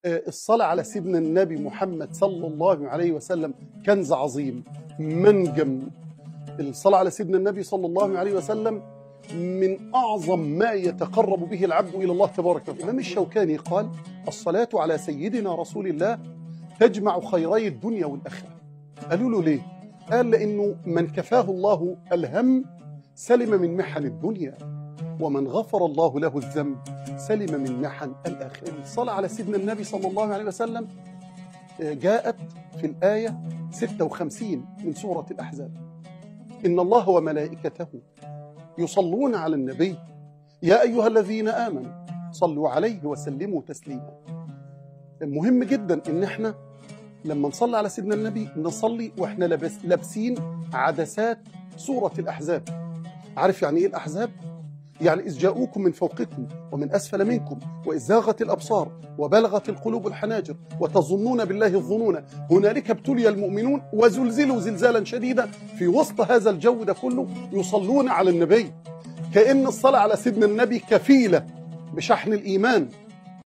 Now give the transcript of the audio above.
الصلاة على سيدنا النبي محمد صلى الله عليه وسلم كنز عظيم، منجم. الصلاة على سيدنا النبي صلى الله عليه وسلم من أعظم ما يتقرب به العبد إلى الله تبارك وتعالى. الإمام الشوكاني قال: الصلاة على سيدنا رسول الله تجمع خيري الدنيا والآخرة. قالوا له ليه؟ قال: لأنه من كفاه الله الهم سلم من محن الدنيا، ومن غفر الله له الذنب سلم من محن الآخرة. الصلاة على سيدنا النبي صلى الله عليه وسلم جاءت في الآية 56 من سورة الأحزاب: إن الله وملائكته يصلون على النبي يا أيها الذين آمنوا صلوا عليه وسلموا تسليما. مهم جدا إن احنا لما نصلي على سيدنا النبي نصلي وإحنا لابسين عدسات سورة الأحزاب. عارف يعني إيه الأحزاب؟ يعني إذ جاءوكم من فوقكم ومن أسفل منكم وإذ زاغت الأبصار وبلغت القلوب الحناجر وتظنون بالله الظنون هنالك ابتلي المؤمنون وزلزلوا زلزالا شديدا. في وسط هذا الجو ده كله يصلون على النبي، كأن الصلاة على سيدنا النبي كفيلة بشحن الإيمان